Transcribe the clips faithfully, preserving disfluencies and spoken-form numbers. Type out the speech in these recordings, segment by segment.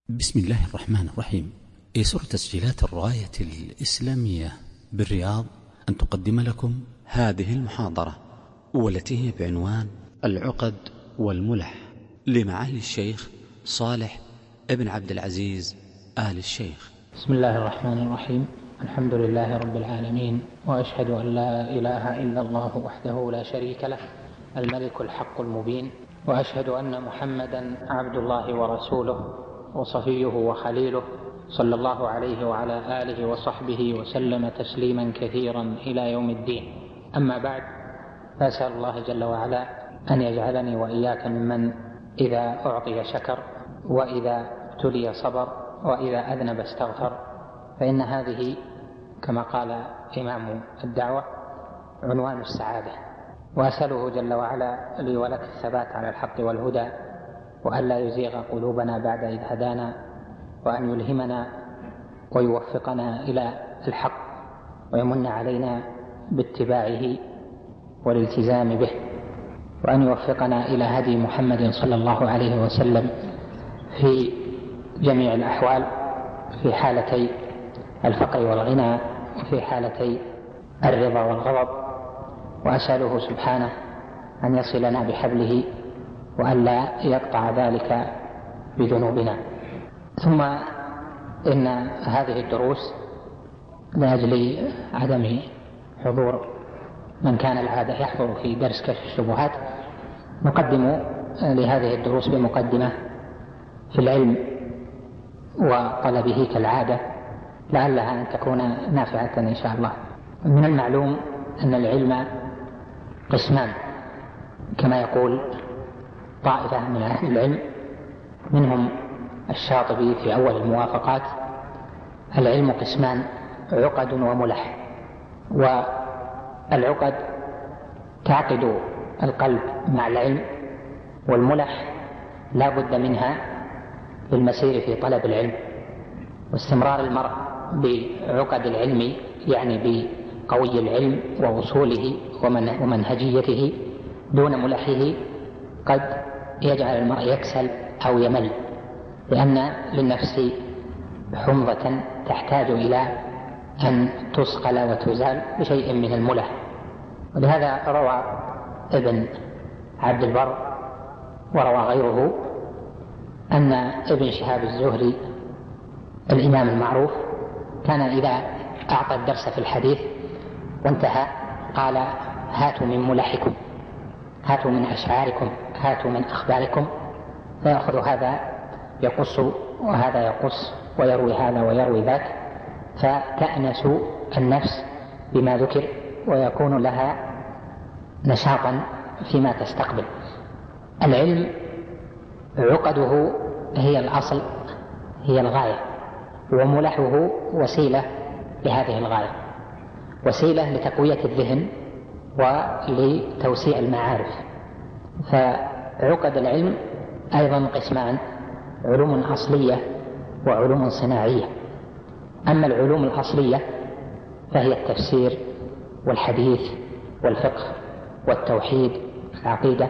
بسم الله الرحمن الرحيم. يسر تسجيلات الراية الإسلامية بالرياض أن تقدم لكم هذه المحاضرة، والتي هي بعنوان العقد والملح لمعالي الشيخ صالح ابن عبد العزيز آل الشيخ. بسم الله الرحمن الرحيم. الحمد لله رب العالمين، وأشهد أن لا إله إلا الله وحده لا شريك له الملك الحق المبين، وأشهد أن محمدا عبد الله ورسوله وصفيه وخليله، صلى الله عليه وعلى آله وصحبه وسلم تسليما كثيرا إلى يوم الدين. أما بعد، فأسأل الله جل وعلا أن يجعلني وإياك ممن إذا أعطي شكر، وإذا ابتلي صبر، وإذا أذنب استغفر، فإن هذه كما قال إمام الدعوة عنوان السعادة. وأسأله جل وعلا لي ولك الثبات على الحق والهدى، وأن لا يزيغ قلوبنا بعد إذ هدانا، وأن يلهمنا ويوفقنا إلى الحق، ويمن علينا باتباعه والالتزام به، وأن يوفقنا إلى هدي محمد صلى الله عليه وسلم في جميع الأحوال، في حالتي الفقر والغنى، وفي حالتي الرضا والغضب. وأسأله سبحانه أن يصلنا بحبله، وأن لا يقطع ذلك بذنوبنا. ثم إن هذه الدروس لأجل عدم حضور من كان العادة يحضر في درس كشف الشبهات، نقدم لهذه الدروس بمقدمة في العلم وطلبه كالعادة، لعلها أن تكون نافعة إن شاء الله. من المعلوم أن العلم قسمان، كما يقول طائفة من أهل العلم منهم الشاطبي في أول الموافقات: العلم قسمان، عقد وملح. والعقد تعقد القلب مع العلم، والملح لا بد منها للمسير في طلب العلم، واستمرار المرء بعقد العلم يعني بقوي العلم ووصوله ومنهجيته دون ملحه قد يجعل المرء يكسل أو يمل، لأن للنفس حمضة تحتاج إلى أن تصقل وتزال بشيء من الملح. ولهذا روى ابن عبد البر وروى غيره أن ابن شهاب الزهري الإمام المعروف كان إذا أعطى الدرس في الحديث وانتهى قال: هاتوا من ملحكم، هاتوا من أشعاركم، هاتوا من أخباركم، فيأخذ هذا يقص وهذا يقص، ويروي هذا ويروي ذاك، فتأنس النفس بما ذكر، ويكون لها نشاطا فيما تستقبل. العلم عقده هي الأصل، هي الغاية، وملحه وسيلة لهذه الغاية، وسيلة لتقوية الذهن ولتوسيع المعارف. فعقد العلم أيضا قسمان: علوم أصلية وعلوم صناعية. أما العلوم الأصلية فهي التفسير والحديث والفقه والتوحيد والعقيدة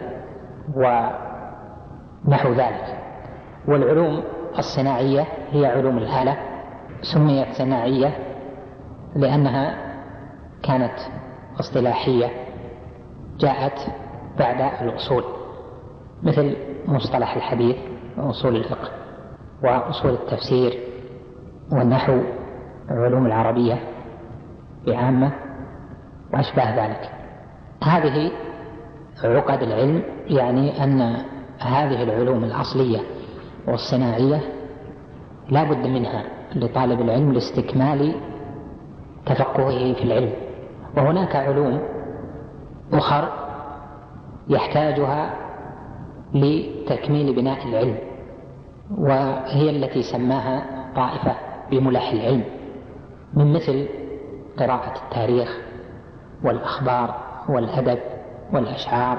ونحو ذلك. والعلوم الصناعية هي علوم الآلة، سميت صناعية لأنها كانت اصطلاحية جاءت بعد الأصول، مثل مصطلح الحديث وأصول الفقه وأصول التفسير والنحو والعلوم العربية بعامة وأشباه ذلك. هذه عقد العلم، يعني أن هذه العلوم الأصلية والصناعية لا بد منها لطالب العلم لاستكمال تفقهه في العلم. وهناك علوم أخر يحتاجها لتكميل بناء العلم، وهي التي سماها طائفة بملح العلم، من مثل قراءة التاريخ والأخبار والأدب والأشعار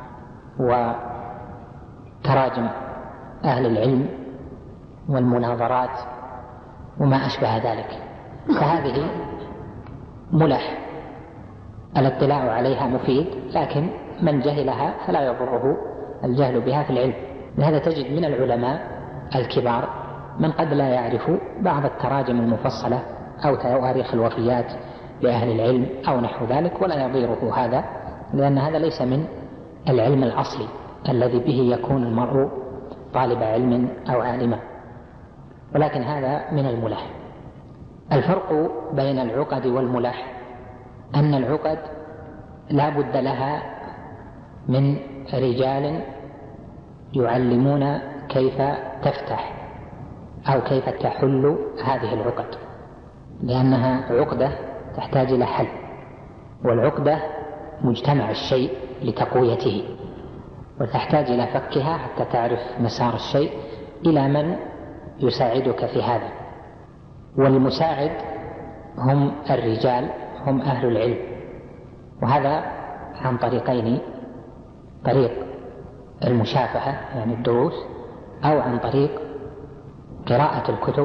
وتراجم أهل العلم والمناظرات وما أشبه ذلك. فهذه ملح الاطلاع عليها مفيد، لكن من جهلها فلا يضره الجهل بها في العلم. لهذا تجد من العلماء الكبار من قد لا يعرف بعض التراجم المفصلة أو تواريخ الوفيات لأهل العلم أو نحو ذلك، ولا يضيره هذا، لأن هذا ليس من العلم الأصلي الذي به يكون المرء طالب علم أو عالما، ولكن هذا من الملح. الفرق بين العقد والملح أن العقد لا بد لها من رجال يعلمون كيف تفتح أو كيف تحل هذه العقد، لأنها عقدة تحتاج إلى حل، والعقدة مجتمع الشيء لتقويته، وتحتاج إلى فكها حتى تعرف مسار الشيء إلى من يساعدك في هذا. والمساعد هم الرجال، هم أهل العلم، وهذا عن طريقين: طريق المشافهة يعني الدروس، أو عن طريق قراءة الكتب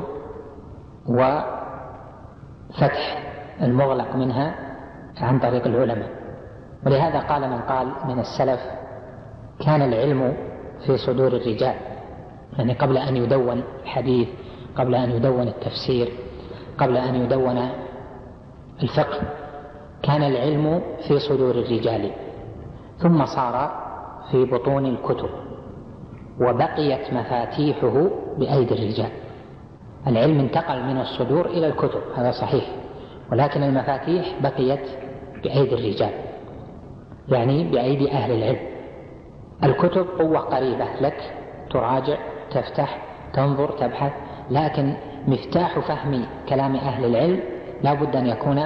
وفتح المغلق منها عن طريق العلماء. ولهذا قال من قال من السلف: كان العلم في صدور الرجال، يعني قبل أن يدون الحديث، قبل أن يدون التفسير، قبل أن يدون الفقه، كان العلم في صدور الرجال، ثم صار في بطون الكتب، وبقيت مفاتيحه بأيدي الرجال. العلم انتقل من الصدور إلى الكتب، هذا صحيح، ولكن المفاتيح بقيت بأيدي الرجال، يعني بأيدي أهل العلم. الكتب قوة قريبة لك، تراجع، تفتح، تنظر، تبحث، لكن مفتاح فهم كلام أهل العلم لا بد أن يكون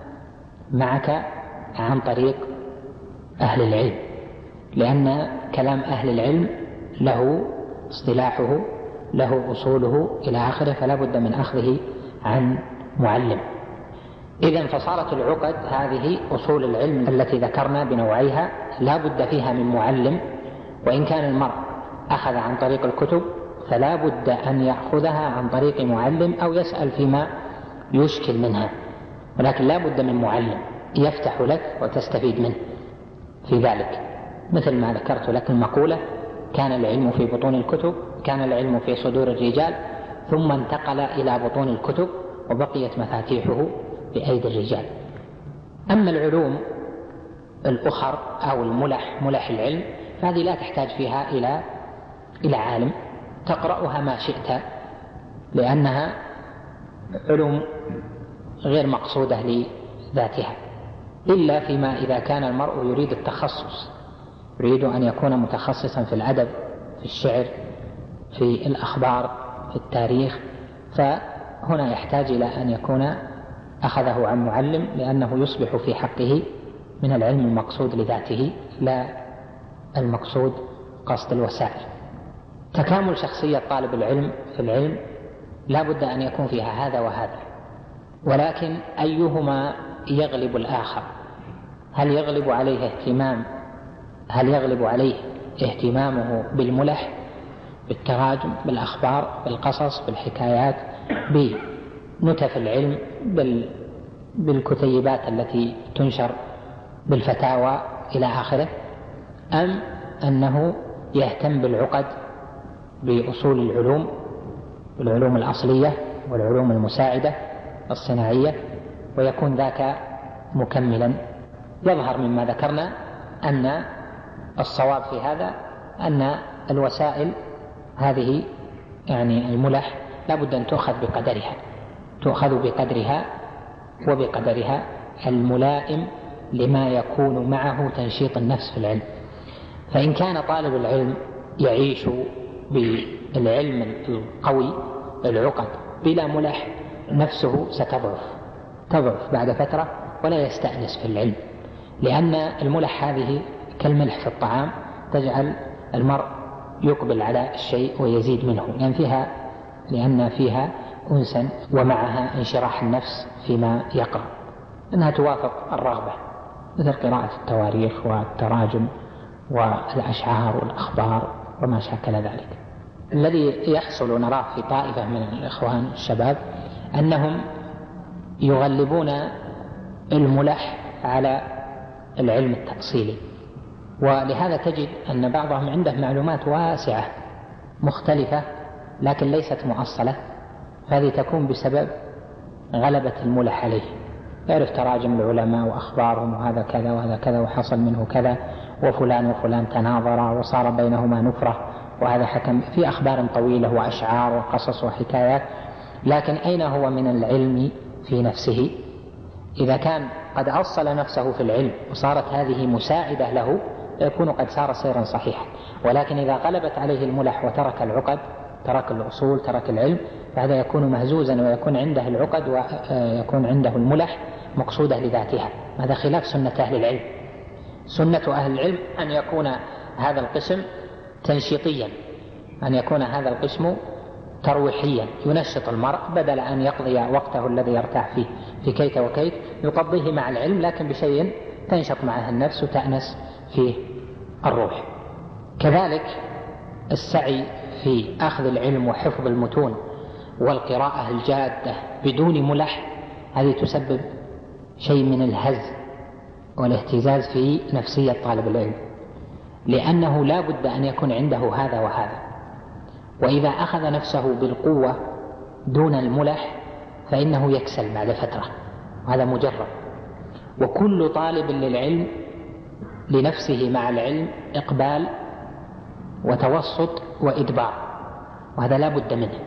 معك عن طريق أهل العلم، لأن كلام أهل العلم له اصطلاحه، له أصوله إلى آخره، فلا بد من أخذه عن معلم. إذن فصارت العقد هذه أصول العلم التي ذكرنا بنوعيها لا بد فيها من معلم، وإن كان المرء أخذ عن طريق الكتب فلا بد أن يأخذها عن طريق معلم أو يسأل فيما يشكل منها، ولكن لا بد من معلم يفتح لك وتستفيد منه في ذلك. مثل ما ذكرت لك المقولة: كان العلم في بطون الكتب، كان العلم في صدور الرجال، ثم انتقل إلى بطون الكتب وبقيت مفاتيحه بأيدي الرجال. أما العلوم الأخر أو الملح، ملح العلم، فهذه لا تحتاج فيها إلى إلى عالم، تقرأها ما شئت، لأنها علوم غير مقصودة لذاتها، إلا فيما إذا كان المرء يريد التخصص، يريد أن يكون متخصصا في الأدب، في الشعر، في الأخبار، في التاريخ، فهنا يحتاج إلى أن يكون أخذه عن معلم، لأنه يصبح في حقه من العلم المقصود لذاته لا المقصود قصد الوسائل. تكامل شخصية طالب العلم في العلم لا بد أن يكون فيها هذا وهذا، ولكن أيهما يغلب الآخر؟ هل يغلب عليه اهتمام هل يغلب عليه اهتمامه بالملح، بالتراجم، بالأخبار، بالقصص، بالحكايات، بنتف العلم، بالكتيبات التي تنشر، بالفتاوى إلى آخره، أم أنه يهتم بالعقد، بأصول العلوم، بالعلوم الأصلية والعلوم المساعدة الصناعية، ويكون ذاك مكملا؟ يظهر مما ذكرنا أن الصواب في هذا أن الوسائل هذه يعني الملح لا بد أن تؤخذ بقدرها، تؤخذ بقدرها وبقدرها الملائم لما يكون معه تنشيط النفس في العلم. فإن كان طالب العلم يعيش بالعلم القوي العقد بلا ملح، نفسه ستضعف تضعف بعد فترة ولا يستأنس في العلم، لأن الملح هذه كالملح في الطعام، تجعل المرء يقبل على الشيء ويزيد منه، لأن فيها لأن فيها أنسا ومعها انشراح النفس فيما يقرأ، أنها توافق الرغبة، مثل قراءة التواريخ والتراجم والأشعار والأخبار وما شاكل ذلك. الذي يحصل نراه في طائفة من الإخوان الشباب أنهم يغلبون الملح على العلم التأصيلي، ولهذا تجد أن بعضهم عنده معلومات واسعة مختلفة لكن ليست مؤصلة، هذه تكون بسبب غلبة الملح عليه. يعرف تراجم العلماء وأخبارهم، وهذا كذا وهذا كذا وحصل منه كذا، وفلان وفلان تناظر وصار بينهما نفرة، وهذا حكم في أخبار طويلة وأشعار وقصص وحكايات. لكن أين هو من العلم في نفسه؟ إذا كان قد أصل نفسه في العلم وصارت هذه مساعدة له يكون قد سار سيرا صحيحا. ولكن إذا غلبت عليه الملح وترك العقد، ترك الأصول، ترك العلم، فهذا يكون مهزوزا ويكون عنده العقد ويكون عنده الملح مقصودة لذاتها. هذا خلاف سنة أهل العلم. سنة أهل العلم أن يكون هذا القسم تنشيطيا، أن يكون هذا القسم ترويحيا، ينشط المرء بدل أن يقضي وقته الذي يرتاح فيه في كيت وكيت، يقضيه مع العلم لكن بشيء تنشط معه النفس وتأنس فيه الروح. كذلك السعي في أخذ العلم وحفظ المتون والقراءة الجادة بدون ملح، هذه تسبب شيء من الهز والاهتزاز في نفسية طالب العلم، لأنه لا بد أن يكون عنده هذا وهذا. وإذا أخذ نفسه بالقوة دون الملح فإنه يكسل بعد فترة، وهذا مجرد. وكل طالب للعلم لنفسه مع العلم إقبال وتوسط وإدبار، وهذا لا بد منه.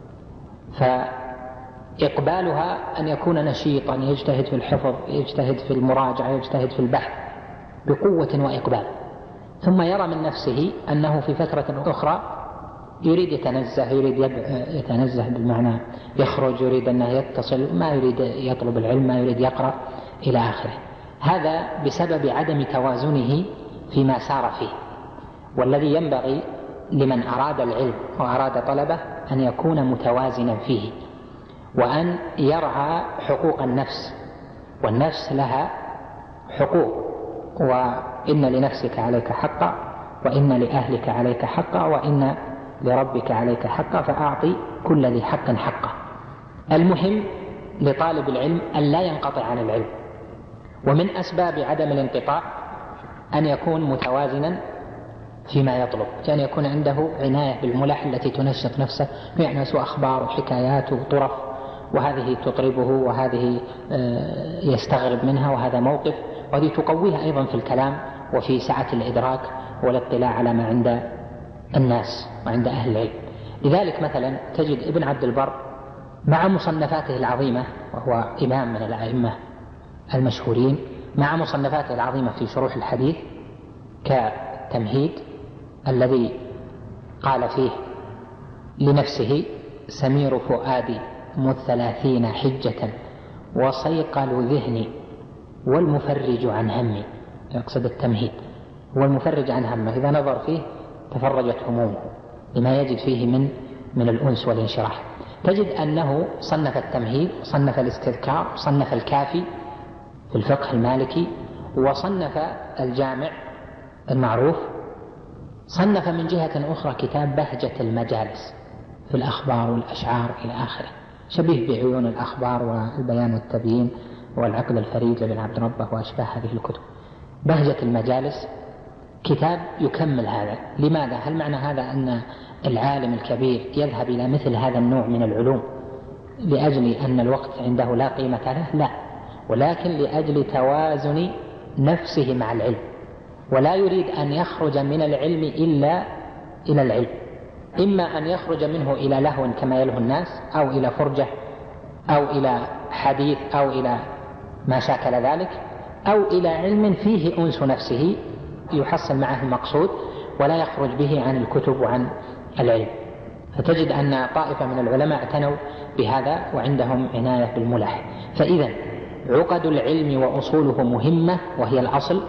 فإقبالها أن يكون نشيطا، يجتهد في الحفظ، يجتهد في المراجعة، يجتهد في البحث بقوة وإقبال، ثم يرى من نفسه أنه في فترة أخرى يريد يتنزه، يريد يتنزه بالمعنى يخرج، يريد أنه يتصل، ما يريد يطلب العلم، ما يريد يقرأ إلى آخره. هذا بسبب عدم توازنه فيما سار فيه. والذي ينبغي لمن أراد العلم وأراد طلبه أن يكون متوازنا فيه، وأن يرعى حقوق النفس، والنفس لها حقوق، وإن لنفسك عليك حقا، وإن لأهلك عليك حقا، وإن لربك عليك حقا، فأعطي كل ذي حق حقه. المهم لطالب العلم أن لا ينقطع عن العلم، ومن أسباب عدم الانقطاع أن يكون متوازنا فيما يطلب، كأن يكون عنده عناية بالملح التي تنشط نفسه، يعنس أخبار وحكايات وطرف، وهذه تطربه وهذه يستغرب منها، وهذا موقف، وهذه تقويها أيضا في الكلام وفي سعة الإدراك والاطلاع على ما عند الناس وعند أهل العلم. لذلك مثلا تجد ابن عبد البر مع مصنفاته العظيمة، وهو إمام من الأئمة المشهورين، مع مصنفاته العظيمة في شروح الحديث كتمهيد الذي قال فيه لنفسه: سمير فؤادي مذ ثلاثين حجة وصيقل ذهني والمفرج عن همي. يقصد التمهيد، هو المفرج عن همه، إذا نظر فيه تفرجت همومه لما يجد فيه من من الأنس والانشراح. تجد أنه صنف التمهيد، صنف الاستذكار، صنف الكافي في الفقه المالكي، وصنف الجامع المعروف، صنف من جهة أخرى كتاب بهجة المجالس في الأخبار والأشعار إلى آخره، شبيه بعيون الأخبار والبيان والتبيين والعقد الفريد لابن عبد ربه وأشباه هذه الكتب. بهجة المجالس كتاب يكمل هذا. لماذا؟ هل معنى هذا أن العالم الكبير يذهب إلى مثل هذا النوع من العلوم لأجل أن الوقت عنده لا قيمة له؟ لا، ولكن لأجل توازن نفسه مع العلم، ولا يريد أن يخرج من العلم إلا إلى العلم، إما أن يخرج منه إلى لهو كما يلهو الناس، أو إلى فرجة، أو إلى حديث، أو إلى ما شاكل ذلك، أو إلى علم فيه أنس نفسه يحصل معه المقصود ولا يخرج به عن الكتب وعن العلم. فتجد أن طائفة من العلماء اعتنوا بهذا وعندهم عناية بالملح. فإذا عقد العلم وأصوله مهمة، وهي الأصل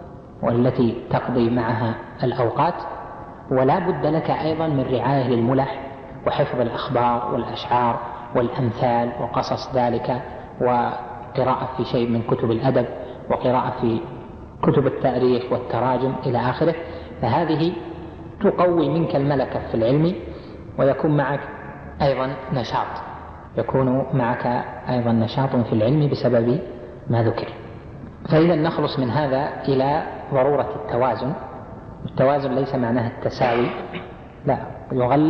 والتي تقضي معها الأوقات، ولا بد لك أيضا من رعاية للملح وحفظ الأخبار والأشعار والأمثال وقصص ذلك، وقراءة في شيء من كتب الأدب، وقراءة في كتب التاريخ والتراجم إلى آخره. فهذه تقوي منك الملكة في العلم، ويكون معك أيضا نشاط، يكون معك أيضا نشاط في العلم بسبب ما ذكر. فإذا نخلص من هذا إلى ضرورة التوازن. التوازن ليس معناه التساوي، لا، يغلب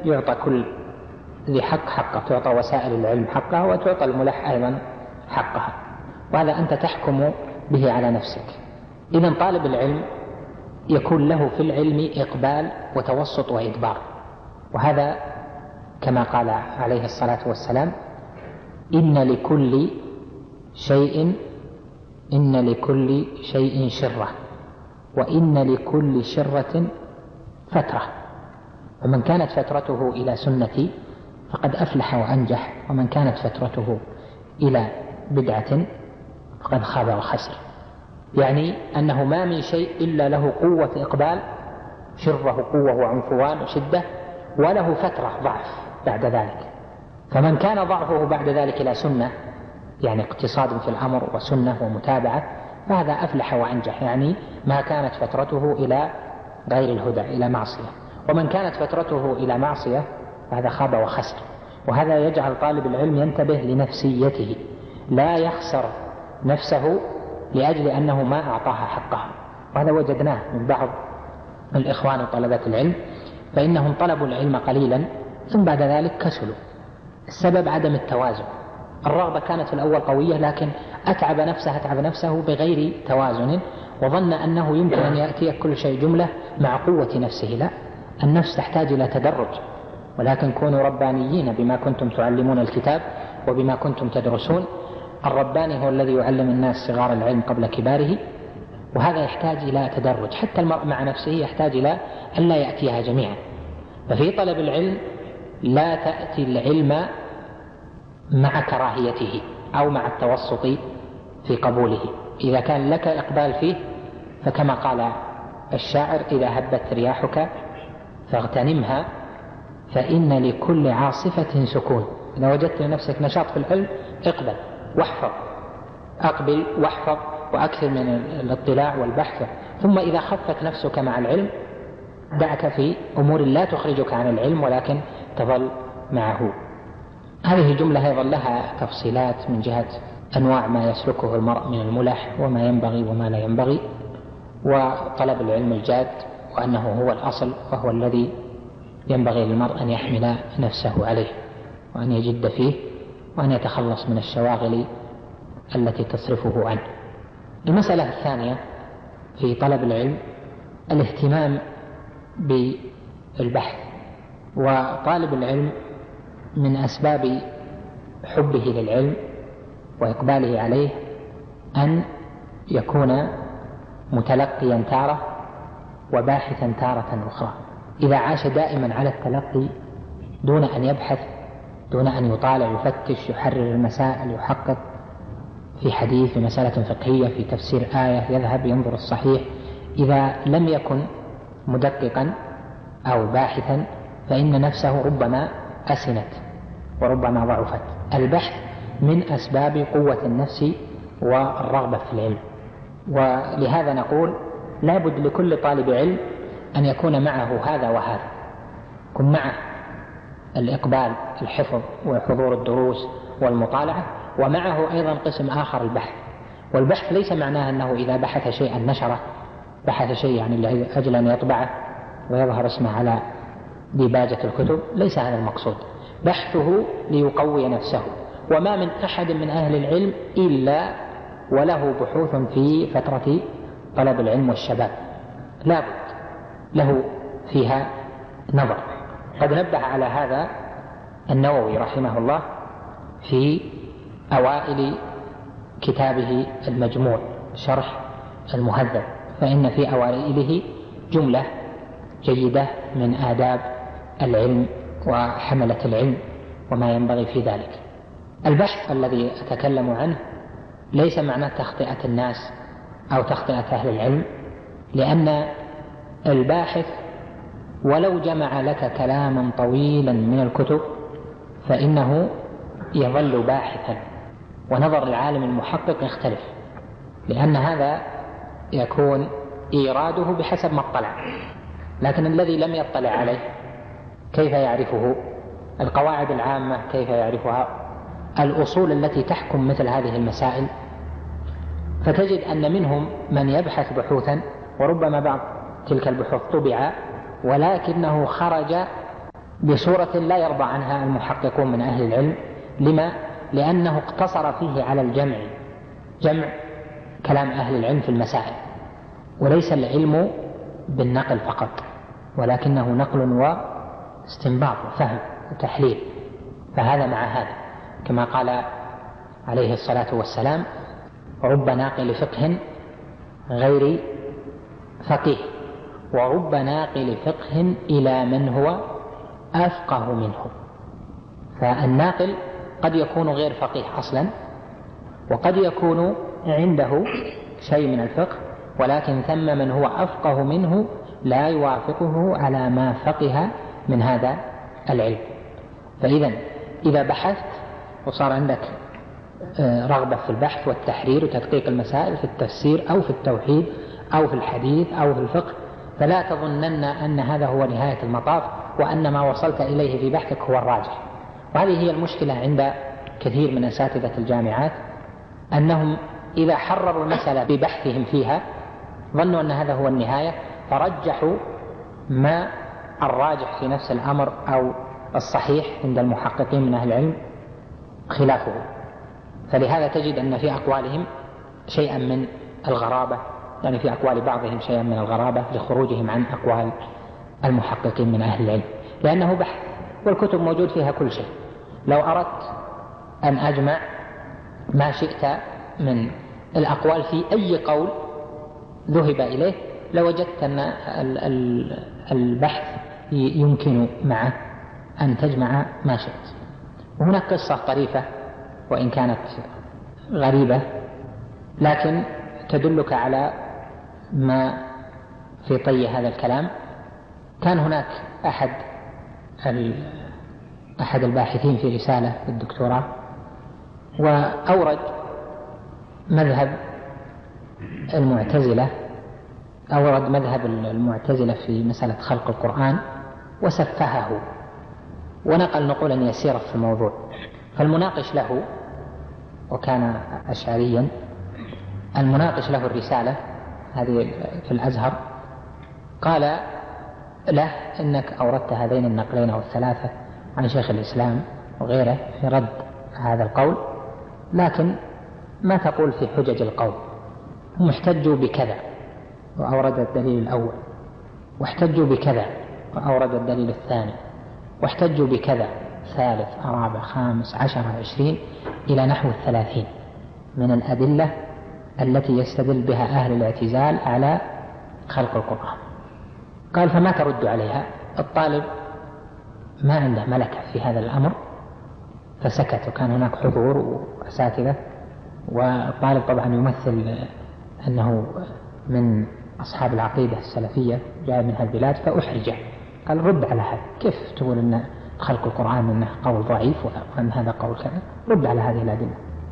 يعطى كل ذي حق حقه، تعطى وسائل العلم حقها وتعطى الملح أيضا حقها، وهذا أنت تحكم به على نفسك. إذن طالب العلم يكون له في العلم إقبال وتوسط وإدبار، وهذا كما قال عليه الصلاة والسلام: إن لكل شيء إن لكل شيء شرة وإن لكل شرة فترة، ومن كانت فترته إلى سنتي فقد أفلح وأنجح، ومن كانت فترته إلى بدعة فقد خاب وخسر. يعني أنه ما من شيء إلا له قوة إقبال، شره قوة وعنفوان وشدة، وله فترة ضعف بعد ذلك. فمن كان ضعفه بعد ذلك إلى سنة، يعني اقتصاد في الأمر وسنة ومتابعة، فهذا أفلح وأنجح، يعني ما كانت فترته إلى غير الهدى إلى معصية. ومن كانت فترته إلى معصية فهذا خاب وخسر. وهذا يجعل طالب العلم ينتبه لنفسيته، لا يخسر نفسه لأجل أنه ما أعطاها حقها. وهذا وجدناه من بعض الإخوان طلبة العلم، فإنهم طلبوا العلم قليلا ثم بعد ذلك كسلوا. السبب عدم التوازن. الرغبة كانت في الأول قوية، لكن أتعب نفسه أتعب نفسه بغير توازن، وظن أنه يمكن أن يأتي كل شيء جملة مع قوة نفسه. لا، النفس تحتاج إلى تدرج، ولكن كونوا ربانيين بما كنتم تعلمون الكتاب وبما كنتم تدرسون. الرباني هو الذي يعلم الناس صغار العلم قبل كباره، وهذا يحتاج إلى تدرج. حتى المرء مع نفسه يحتاج إلى أن لا يأتيها جميعا. ففي طلب العلم لا تأتي العلم مع كراهيته أو مع التوسط في قبوله. إذا كان لك إقبال فيه فكما قال الشاعر: إذا هبت رياحك فاغتنمها فإن لكل عاصفة سكون. إذا وجدت لنفسك نشاط في العلم اقبل واحفظ، أقبل واحفظ وأكثر من الاطلاع والبحث. ثم إذا خفت نفسك مع العلم دعك في أمور لا تخرجك عن العلم ولكن تظل معه. هذه جملة أيضا لها تفصيلات من جهة أنواع ما يسلكه المرء من الملح وما ينبغي وما لا ينبغي، وطلب العلم الجاد، وأنه هو الأصل وهو الذي ينبغي للمرء أن يحمل نفسه عليه وأن يجد فيه وأن يتخلص من الشواغل التي تصرفه عنه. المسألة الثانية في طلب العلم الاهتمام بالبحث. وطالب العلم من أسباب حبه للعلم وإقباله عليه أن يكون متلقيا تارة وباحثا تارة أخرى. إذا عاش دائما على التلقي دون أن يبحث، دون أن يطالع يفتش يحرر المسائل يحقق في حديث في مسألة فقهية في تفسير آية يذهب ينظر الصحيح، إذا لم يكن مدققا أو باحثا فإن نفسه ربما أسنت وربما ضعفت. البحث من أسباب قوة النفس والرغبة في العلم، ولهذا نقول لا بد لكل طالب علم أن يكون معه هذا وهذا. يكون معه الإقبال الحفظ وحضور الدروس والمطالعة، ومعه أيضا قسم آخر البحث. والبحث ليس معناه أنه إذا بحث شيئا نشره، بحث شيء يعني لأجل أن يطبعه ويظهر اسمه على ديباجة الكتب، ليس هذا المقصود. بحثه ليقوي نفسه. وما من أحد من أهل العلم إلا وله بحوث في فترة طلب العلم والشباب، لا بد له فيها نظر. قد نبه على هذا النووي رحمه الله في أوائل كتابه المجموع شرح المهذب، فإن في أوائله جملة جيدة من آداب العلم وحملة العلم وما ينبغي في ذلك. البحث الذي أتكلم عنه ليس معناه تخطئة الناس أو تخطئة أهل العلم، لأن الباحث ولو جمع لك كلاما طويلا من الكتب فإنه يظل باحثا، ونظر العالم المحقق يختلف، لأن هذا يكون إيراده بحسب ما اطلع، لكن الذي لم يطلع عليه كيف يعرفه؟ القواعد العامة كيف يعرفها؟ الأصول التي تحكم مثل هذه المسائل. فتجد أن منهم من يبحث بحوثا وربما بعض تلك البحوث طبع ولكنه خرج بصورة لا يرضى عنها المحققون من أهل العلم. لما؟ لأنه اقتصر فيه على الجمع، جمع كلام أهل العلم في المسائل، وليس العلم بالنقل فقط، ولكنه نقل واستنباط وفهم وتحليل. فهذا مع هذا، كما قال عليه الصلاة والسلام: رب ناقل فقه غير فقيه، ورب ناقل فقه إلى من هو أفقه منه. فالناقل قد يكون غير فقيه أصلا، وقد يكون عنده شيء من الفقه، ولكن ثم من هو أفقه منه لا يوافقه على ما فقه من هذا العلم. فإذا إذا بحثت وصار عندك رغبة في البحث والتحرير وتدقيق المسائل في التفسير أو في التوحيد أو في الحديث أو في الفقه، فلا تظنن أن هذا هو نهاية المطاف، وأن ما وصلت إليه في بحثك هو الراجح. وهذه هي المشكلة عند كثير من أساتذة الجامعات، أنهم إذا حرروا المسألة ببحثهم فيها ظنوا أن هذا هو النهاية، فرجحوا ما الراجح في نفس الأمر أو الصحيح عند المحققين من أهل العلم خلافه. فلهذا تجد أن في أقوالهم شيئا من الغرابة، يعني في أقوال بعضهم شيئا من الغرابة لخروجهم عن أقوال المحققين من أهل العلم، لأنه بحث والكتب موجود فيها كل شيء. لو أردت أن أجمع ما شئت من الأقوال في أي قول ذهب إليه لوجدت أن البحث يمكن معه أن تجمع ما شئت. وهناك قصة طريفة وإن كانت غريبة، لكن تدلك على ما في طي هذا الكلام. كان هناك أحد أحد الباحثين في رسالة الدكتوراه، وأورد مذهب المعتزلة أورد مذهب المعتزلة في مسألة خلق القرآن وسفهه، ونقل نقولا يسيرة في الموضوع. فالمناقش له، وكان أشعريا، المناقش له الرسالة هذه في الأزهر، قال له: إنك أوردت هذين النقلين أو الثلاثة عن شيخ الإسلام وغيره في رد هذا القول، لكن ما تقول في حجج القول؟ هم احتجوا بكذا وأورد الدليل الأول، واحتجوا بكذا وأورد الدليل الثاني، واحتجوا بكذا ثالث رابع خامس عشر عشرين إلى نحو الثلاثين من الأدلة التي يستدل بها أهل الاعتزال على خلق القرآن. قال: فما ترد عليها؟ الطالب ما عنده ملكة في هذا الأمر فسكت، وكان هناك حضور وأساتذة، والطالب طبعا يمثل أنه من أصحاب العقيدة السلفية جاء من هالبلاد، فأحرج. قال: رد على هذا، كيف تقول أن خلق القرآن أنه قول ضعيف وأن هذا قول كذا؟ رد على هذه الأدلة.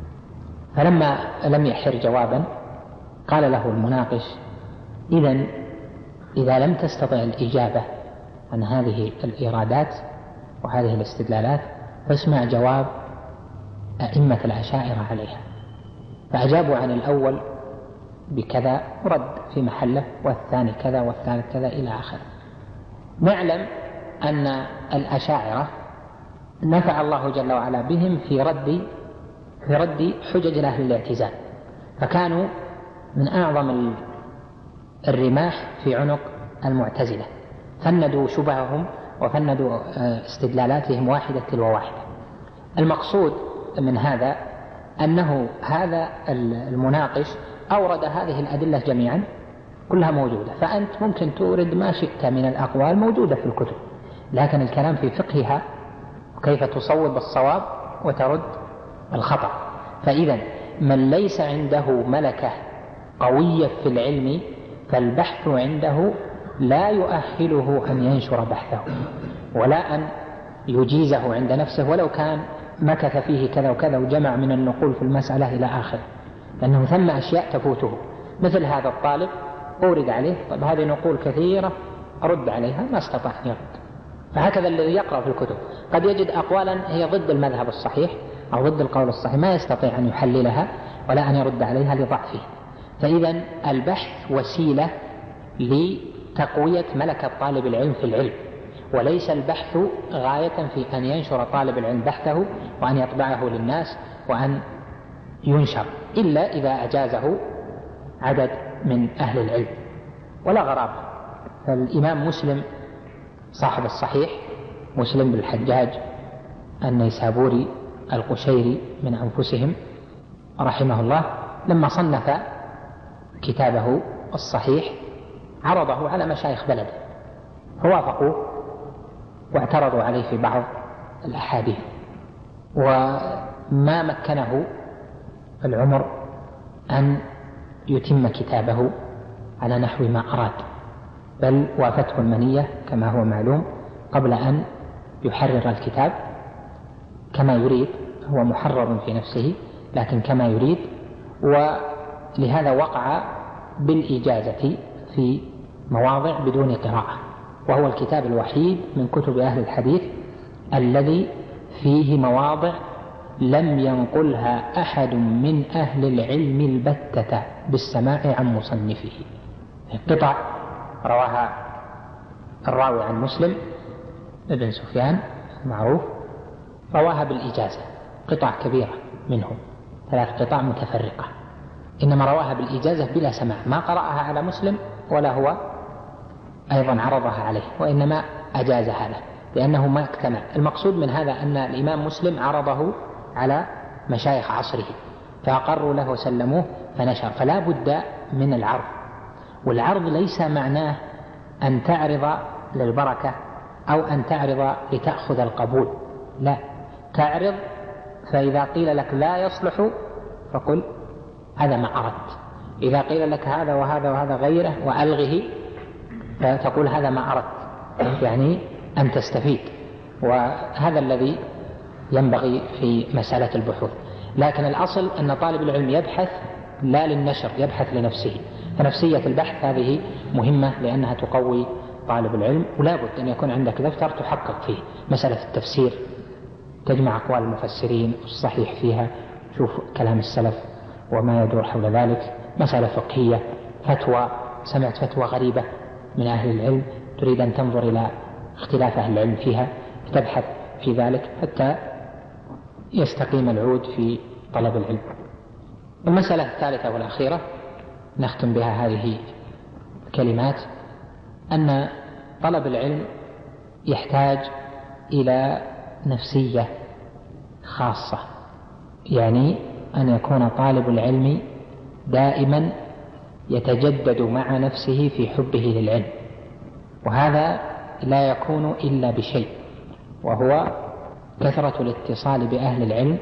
فلما لم يحر جوابا قال له المناقش: إذن إذا لم تستطع الإجابة عن هذه الإيرادات وهذه الاستدلالات فاسمع جواب أئمة الأشاعرة عليها. فأجابوا عن الأول بكذا رد في محله، والثاني كذا، والثالث كذا إلى آخره. نعلم أن الأشاعرة نفع الله جل وعلا بهم في رد في رد حجج أهل الاعتزال، فكانوا من أعظم الرماح في عنق المعتزلة، فندوا شبههم وفندوا استدلالاتهم واحدة تلو واحدة. المقصود من هذا أنه هذا المناقش أورد هذه الأدلة جميعا كلها موجودة، فأنت ممكن تورد ما شئت من الأقوال موجودة في الكتب، لكن الكلام في فقهها وكيف تصوب الصواب وترد الخطأ. فإذا من ليس عنده ملكة قوية في العلم فالبحث عنده لا يؤهله أن ينشر بحثه ولا أن يجيزه عند نفسه، ولو كان مكث فيه كذا وكذا وجمع من النقول في المسألة إلى آخر، لأنه ثم أشياء تفوته. مثل هذا الطالب أورد عليه: طيب هذه نقول كثيرة أرد عليها، ما استطاع أن يرد. فهكذا الذي يقرأ في الكتب قد يجد أقوالا هي ضد المذهب الصحيح أو ضد القول الصحيح، ما يستطيع أن يحللها ولا أن يرد عليها لضعفه. فإذا البحث وسيلة لتقوية ملكة طالب العلم في العلم، وليس البحث غاية في أن ينشر طالب العلم بحثه وأن يطبعه للناس وأن ينشر إلا إذا أجازه عدد من أهل العلم. ولا غرابة، فالإمام مسلم صاحب الصحيح مسلم بن الحجاج النيسابوري القشيري من أنفسهم رحمه الله لما صنف كتابه الصحيح عرضه على مشايخ بلده فوافقوه واعترضوا عليه في بعض الأحاديث، وما مكنه العمر أن يتم كتابه على نحو ما أراد، بل وافته المنية كما هو معلوم قبل أن يحرر الكتاب كما يريد، هو محرر في نفسه لكن كما يريد، ولهذا وقع بالإجازة في مواضع بدون قراءة، وهو الكتاب الوحيد من كتب أهل الحديث الذي فيه مواضع لم ينقلها أحد من أهل العلم البتة بالسماع عن مصنفه. قطع رواها الراوي عن مسلم ابن سفيان معروف رواها بالإجازة قطع كبيرة منهم ثلاث قطع متفرقة، إنما رواها بالإجازة بلا سماع، ما قرأها على مسلم ولا هو أيضا عرضها عليه، وإنما أجازها له لأنه ما اجتمع. المقصود من هذا أن الإمام مسلم عرضه على مشايخ عصره فأقروا له وسلموه فنشر، فلا بد من العرض. والعرض ليس معناه أن تعرض للبركة أو أن تعرض لتأخذ القبول، لا، تعرض فإذا قيل لك لا يصلح فقل هذا ما أردت، إذا قيل لك هذا وهذا وهذا غيره وألغه فتقول هذا ما أردت، يعني أن تستفيد. وهذا الذي ينبغي في مسألة البحوث. لكن الأصل أن طالب العلم يبحث لا للنشر، يبحث لنفسه، فنفسية البحث هذه مهمة لأنها تقوي طالب العلم، ولا بد أن يكون عندك دفتر تحقق فيه مسألة التفسير، تجمع أقوال المفسرين الصحيح فيها، شوف كلام السلف وما يدور حول ذلك، مسألة فقهية، فتوى، سمعت فتوى غريبة من أهل العلم تريد أن تنظر إلى اختلاف أهل العلم فيها، تبحث في ذلك حتى يستقيم العود في طلب العلم. المسألة الثالثة والأخيرة نختم بها هذه الكلمات، أن طلب العلم يحتاج إلى نفسية خاصة، يعني أن يكون طالب العلم دائما يتجدد مع نفسه في حبه للعلم، وهذا لا يكون إلا بشيء، وهو كثرة الاتصال بأهل العلم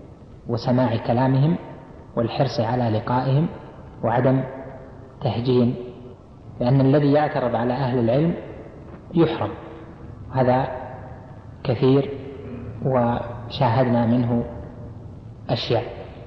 وسماع كلامهم والحرص على لقائهم وعدم تهجين، لأن الذي يعترض على أهل العلم يحرم، هذا كثير وشاهدنا منه أشياء.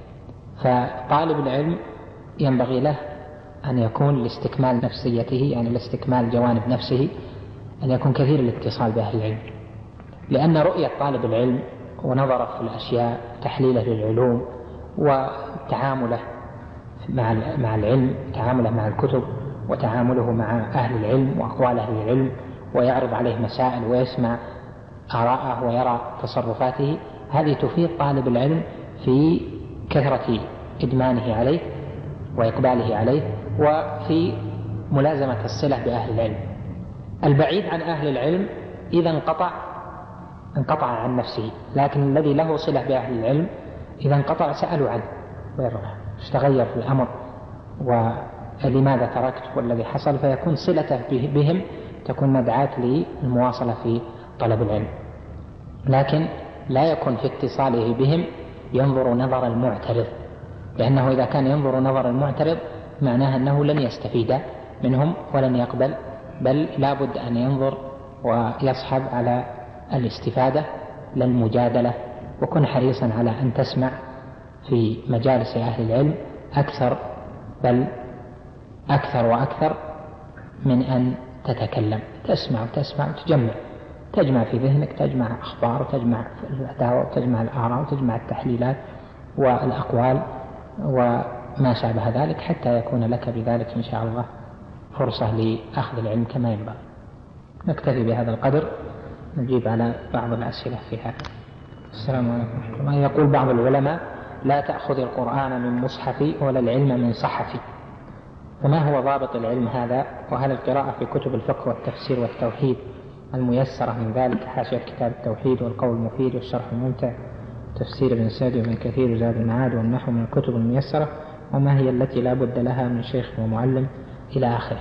فطالب العلم ينبغي له أن يكون لاستكمال نفسيته، يعني لاستكمال جوانب نفسه، أن يكون كثير الاتصال بأهل العلم، لأن رؤية طالب العلم ونظره في الأشياء، تحليله للعلوم وتعامله مع مع العلم، تعامله مع الكتب وتعامله مع أهل العلم وأقوال أهل العلم، ويعرض عليه مسائل ويسمع آراءه ويرى تصرفاته، هذه تفيد طالب العلم في كثرة إدمانه عليه وإقباله عليه وفي ملازمة الصلة بأهل العلم. البعيد عن أهل العلم إذا انقطع انقطع عن نفسه، لكن الذي له صلة بأهل العلم إذا انقطع سألوا عنه ويروح اشتغير في الأمر ولماذا تركت والذي حصل، فيكون صلته بهم تكون مدعاة للمواصلة في طلب العلم. لكن لا يكون في اتصاله بهم ينظر نظر المعترض، لأنه إذا كان ينظر نظر المعترض معناه أنه لن يستفيد منهم ولن يقبل، بل لا بد أن ينظر ويصحب على الاستفادة لا المجادلة. وكن حريصا على أن تسمع في مجالس أهل العلم أكثر، بل أكثر وأكثر من أن تتكلم، تسمع وتسمع وتجمع، تجمع في ذهنك، تجمع أخبار وتجمع الفتاوى وتجمع الآراء وتجمع التحليلات والأقوال وما شابه ذلك، حتى يكون لك بذلك إن شاء الله فرصة لأخذ العلم كما ينبغي. نكتفي بهذا القدر، نجيب على بعض الأسئلة في هذا. السلام عليكم ورحمة الله. يقول بعض العلماء: لا تأخذ القرآن من مصحفي ولا العلم من صحفي، فما هو ضابط العلم هذا؟ وهل القراءة في كتب الفقه والتفسير والتوحيد الميسرة من ذلك، حاشية كتاب التوحيد والقول المفيد والشرح الممتع، تفسير ابن سعدي وابن كثير وزاد المعاد والنحو من الكتب الميسرة، وما هي التي لا بد لها من شيخ ومعلم إلى آخره؟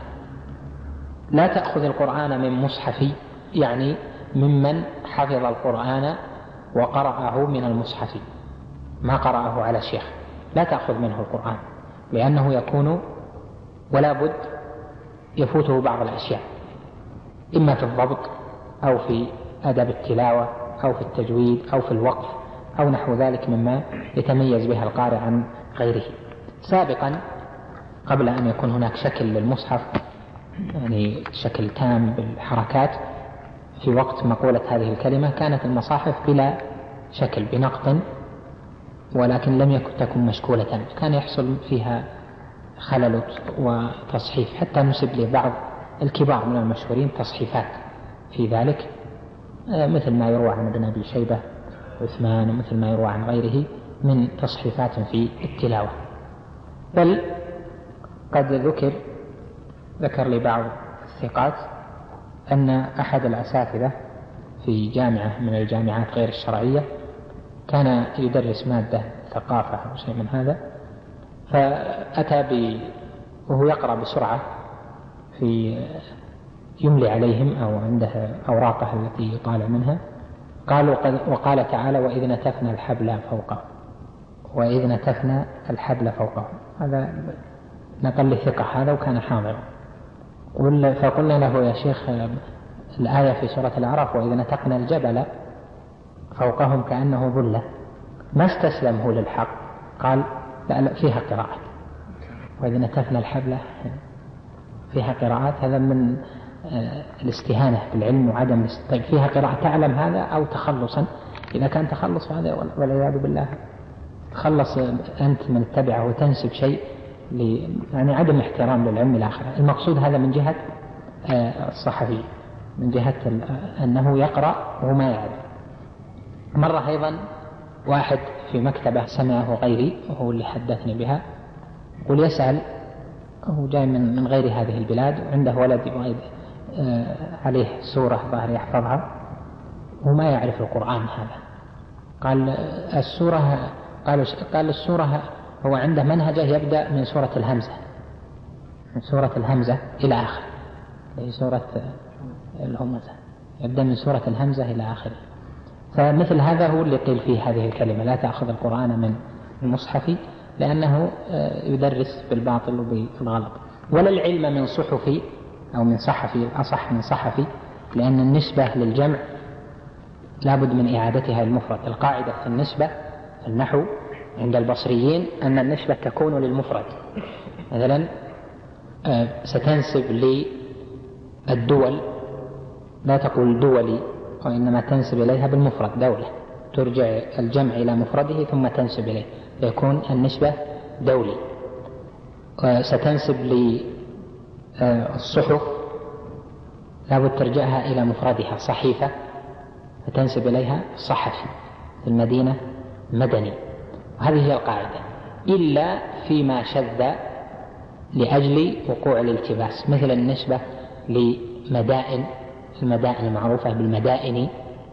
لا تأخذ القرآن من مصحفي يعني ممن حفظ القرآن وقرأه من المصحف، ما قرأه على شيخ، لا تأخذ منه القرآن، لأنه يكون ولا بد يفوته بعض الأشياء، إما في الضبط أو في أدب التلاوة أو في التجويد أو في الوقف أو نحو ذلك مما يتميز بها القارئ عن غيره. سابقا قبل أن يكون هناك شكل للمصحف، يعني شكل تام بالحركات، في وقت مقولة هذه الكلمة كانت المصاحف بلا شكل بنقط، ولكن لم يكن تكن مشكولة، كان يحصل فيها خلل وتصحيف، حتى نسب لبعض الكبار من المشهورين تصحيفات في ذلك، مثل ما يروى عن ابن أبي شيبة عثمان، ومثل ما يروى عن غيره من تصحيفات في التلاوة. بل قد ذكر ذكر لي بعض الثقات أن أحد الأساتذة في جامعة من الجامعات غير الشرعية كان يدرس مادة ثقافة أو شيء من هذا، فأتى ب وهو يقرأ بسرعة في يملي عليهم أو عنده أوراقه التي يطالع منها، قالوا وقال تعالى: وإذ نتفنا الحبل فوقه، وإذ نتفنا الحبل فوقه، هذا نقل لي ثقة هذا وكان حاضر. فقلنا له: يا شيخ الآية في سورة الأعراف: وإذ نتقنا الجبل فوقهم كأنه ظلة، ما استسلم هو للحق، قال: لا, لا فيها قراءة، وإذ نتفنا الحبل فيها قراءات، هذا من الاستهانة بالعلم وعدم. طيب فيها قراءة، تعلم هذا أو تخلصا؟ إذا كان تخلص هذا والعياذ بالله، تخلص أنت من اتبعه وتنسب شيء يعني عدم احترام للعلم الآخر. المقصود هذا من جهة الصحفي، من جهة أنه يقرأ وهو ما يعرف. مرة أيضا واحد في مكتبة سمعه غيري وهو اللي حدثني بها، يقول يسأل، هو جاي من من غير هذه البلاد وعنده ولد يريد عليه سورة ظاهر يحفظها وما يعرف القرآن هذا، قال السورة قال قال السورة هو عنده منهجه يبدأ من سورة الهمزة، من سورة الهمزة إلى آخر، هي سورة الهمزة يبدأ من سورة الهمزة إلى آخره. فمثل هذا هو اللي قيل فيه هذه الكلمة: لا تأخذ القرآن من المصحف، لأنه يدرس بالباطل وبالغلط. ولا العلم من صحفي أو من صحفي، أصح من صحفي، لأن النسبة للجمع لابد من إعادتها المفرد. القاعدة في النسبة في النحو عند البصريين أن النسبة تكون للمفرد. مثلا ستنسب للدول لا تقول دولي، وإنما تنسب إليها بالمفرد دولة، ترجع الجمع إلى مفرده ثم تنسب إليه، يكون النسبة دولي. ستنسب للصحف لابد ترجعها إلى مفردها صحيفة، فتنسب إليها صحفي. في المدينة مدني. وهذه هي القاعدة، إلا فيما شذ لأجل وقوع الالتباس، مثل النسبة لمدائن، المدائن المعروفة بالمدائن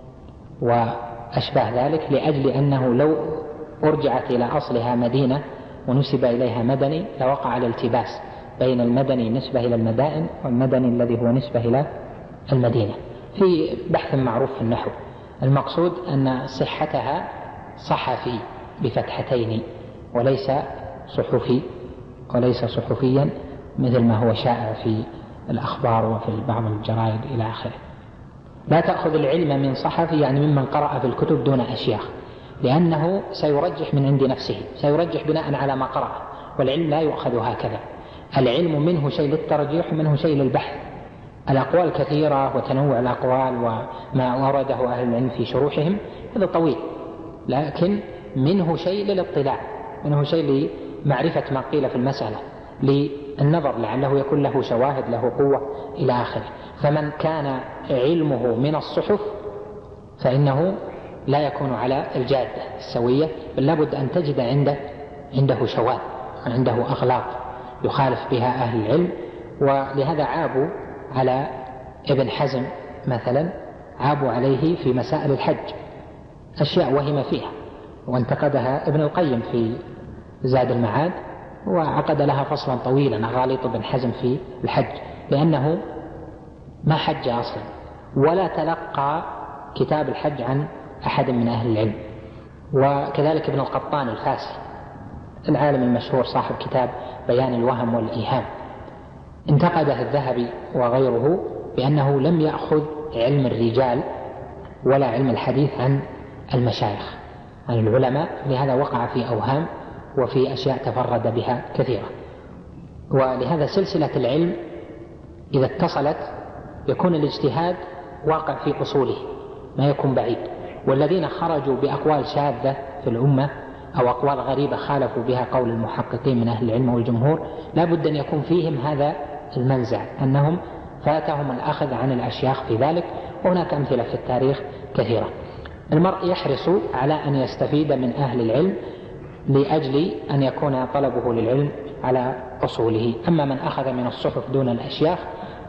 وأشباه ذلك، لأجل أنه لو أرجعت إلى أصلها مدينة ونسب إليها مدني لوقع الالتباس بين المدني نسبة إلى المدائن والمدني الذي هو نسبة إلى المدينة. في بحث معروف في النحو، المقصود أن صحتها صحفي بفتحتين وليس صحفي، وليس صحفيا مثل ما هو شائع في الأخبار وفي بعض الجرائد إلى آخره. لا تأخذ العلم من صحفي يعني ممن قرأ في الكتب دون أشياخ، لأنه سيرجح من عند نفسه، سيرجح بناء على ما قرأ، والعلم لا يؤخذ هكذا. العلم منه شيء للترجيح ومنه شيء للبحث. الأقوال كثيرة وتنوع الأقوال وما ورده أهل العلم في شروحهم هذا طويل، لكن منه شيء للاطلاع، منه شيء لمعرفة ما قيل في المسألة، النظر، لعله يكون له شواهد، له قوة إلى آخره. فمن كان علمه من الصحف فإنه لا يكون على الجادة السوية، بل لابد أن تجد عنده عنده شواذ، عنده أغلاط يخالف بها أهل العلم. ولهذا عابوا على ابن حزم مثلا، عابوا عليه في مسائل الحج أشياء وهم فيها، وانتقدها ابن القيم في زاد المعاد، وعقد لها فصلا طويلا أغاليط ابن حزم في الحج، لأنه ما حج أصلا ولا تلقى كتاب الحج عن أحد من أهل العلم. وكذلك ابن القطان الفاسي العالم المشهور صاحب كتاب بيان الوهم والإيهام، انتقده الذهبي وغيره بأنه لم يأخذ علم الرجال ولا علم الحديث عن المشايخ، عن العلماء، لهذا وقع في أوهام وفي أشياء تفرد بها كثيرة. ولهذا سلسلة العلم إذا اتصلت يكون الاجتهاد واقع في أصوله، ما يكون بعيد. والذين خرجوا بأقوال شاذة في الأمة أو أقوال غريبة خالفوا بها قول المحققين من أهل العلم والجمهور، لا بد أن يكون فيهم هذا المنزع، أنهم فاتهم الأخذ عن الأشياخ في ذلك. وهناك أمثلة في التاريخ كثيرة. المرء يحرص على أن يستفيد من أهل العلم لأجل أن يكون طلبه للعلم على أصوله. أما من أخذ من الصحف دون الأشياخ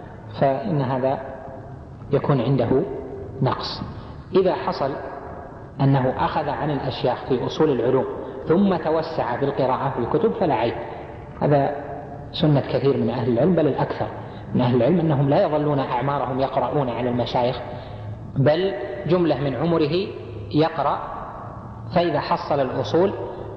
فإن هذا يكون عنده نقص. إذا حصل أنه أخذ عن الأشياخ في أصول العلوم ثم توسع بالقراءة في الكتب فلا عيب، هذا سنة كثير من أهل العلم، بل الأكثر من أهل العلم أنهم لا يظلون أعمارهم يقرؤون على المشايخ، بل جملة من عمره يقرأ، فإذا حصل الأصول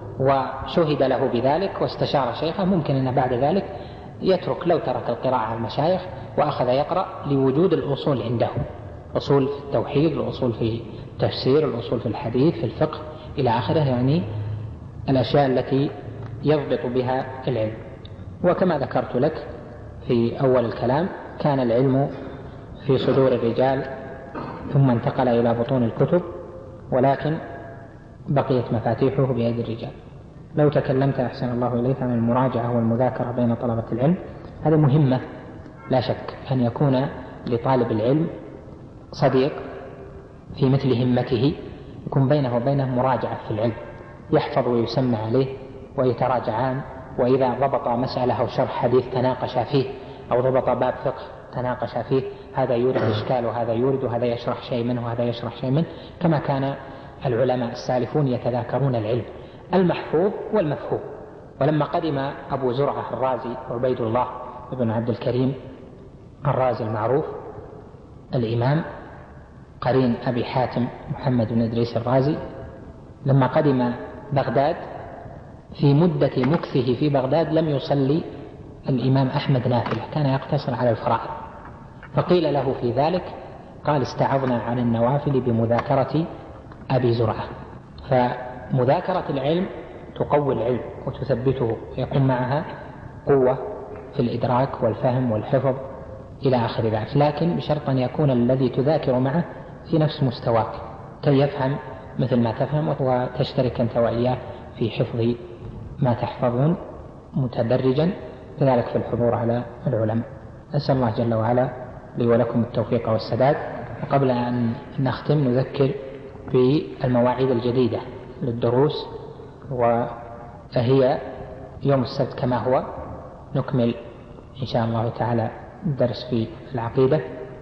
وشهد له بذلك واستشار شيخه ممكن أن بعد ذلك يترك، لو ترك القراءة على المشايخ وأخذ يقرأ لوجود الأصول عنده، أصول في التوحيد، الأصول في التفسير، الأصول في الحديث، في الفقه إلى آخره، يعني الأشياء التي يضبط بها العلم. وكما ذكرت لك في أول الكلام كان العلم في صدور الرجال ثم انتقل إلى بطون الكتب، ولكن بقيت مفاتيحه بيد الرجال. لو تكلمت أحسن الله إليك عن المراجعة والمذاكرة بين طلبة العلم، هذا مهمة لا شك، أن يكون لطالب العلم صديق في مثل همته يكون بينه وبينه مراجعة في العلم، يحفظ ويسمع عليه ويتراجعان، وإذا ضبط مسألة أو شرح حديث تناقش فيه، أو ضبط باب فقه تناقش فيه، هذا يورد إشكال وهذا يورد، وهذا يشرح شيء منه وهذا يشرح شيء منه، كما كان العلماء السالفون يتذاكرون العلم المحفوظ والمفهوم. ولما قدم أبو زرعة الرازي عبيد الله بن عبد الكريم الرازي المعروف الإمام قرين أبي حاتم محمد بن إدريس الرازي، لما قدم بغداد في مدة مكثه في بغداد لم يصلي الإمام أحمد نافلة، كان يقتصر على الفرائض، فقيل له في ذلك قال استعظنا عن النوافل بمذاكرة أبي زرعة. فمذاكرة العلم تقوي العلم وتثبته، يكون معها قوة في الإدراك والفهم والحفظ إلى آخر ذلك، لكن بشرط أن يكون الذي تذاكر معه في نفس مستواك كي يفهم مثل ما تفهم، وتشترك أنت وإياه في حفظ ما تحفظون متدرجا، كذلك في الحضور على العلماء. أسأل الله جل وعلا لي ولكم التوفيق والسداد. وقبل أن نختم نذكر بالمواعيد الجديدة للدروس، وهي يوم السبت كما هو، نكمل إن شاء الله تعالى الدرس في العقيدة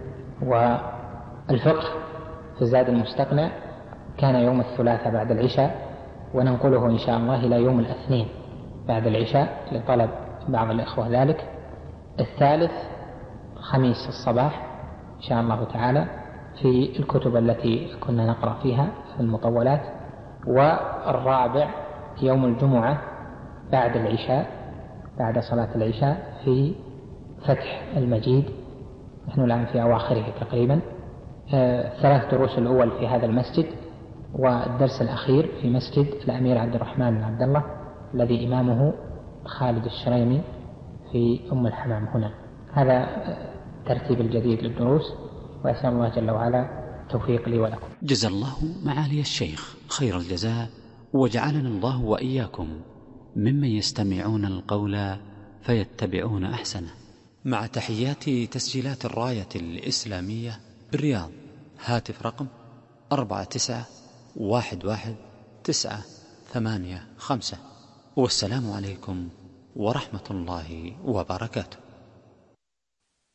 والفقه في الزاد المستقنع، كان يوم الثلاثاء بعد العشاء، وننقله إن شاء الله إلى يوم الاثنين بعد العشاء لطلب بعض الإخوة ذلك. الثالث خميس الصباح إن شاء الله تعالى في الكتب التي كنا نقرأ فيها في المطولات. والرابع يوم الجمعة بعد العشاء بعد صلاة العشاء في فتح المجيد، نحن الآن في أواخره تقريبا. آه ثلاث دروس الأول في هذا المسجد، والدرس الأخير في مسجد الأمير عبد الرحمن بن عبد الله الذي إمامه خالد الشريمي في أم الحمام هنا. هذا ترتيب الجديد للدروس، وأسأل الله جل وعلا توفيق لي ولكم. جزا الله معالي الشيخ خير الجزاء، وجعلنا الله وإياكم ممن يستمعون القول فيتبعون أحسنه. مع تحيات تسجيلات الراية الإسلامية بالرياض، هاتف رقم أربعة تسعة واحد واحد تسعة ثمانية خمسة. والسلام عليكم ورحمة الله وبركاته.